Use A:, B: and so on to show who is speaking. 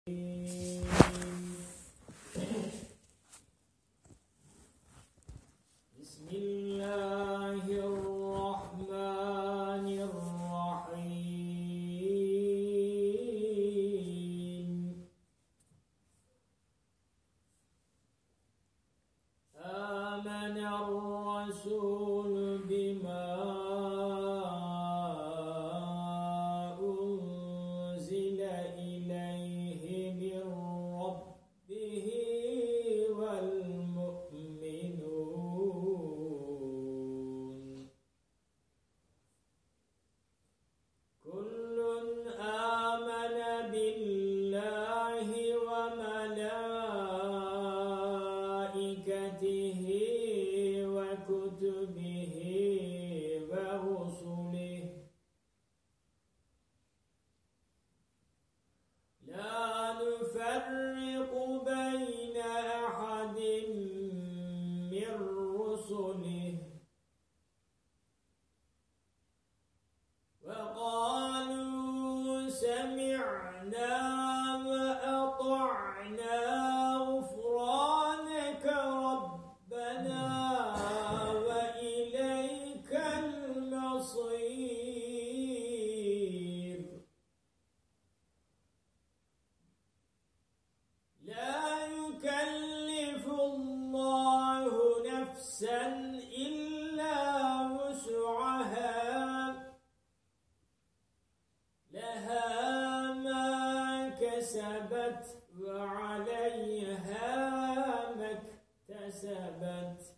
A: بسم الله الرحمن الرحيم. آمن الرسول بما أنزل إليه من ربه والمؤمنون كل آمن بالله وملائكته وكتبه ورسله لا نفرق بين أحد من رسله وقالوا سمعنا وأطعنا غفرانك ربنا وإليك المصير. لا يكلف الله نفسا إلا وسعها لها ما كسبت وعليها ما اكتسبت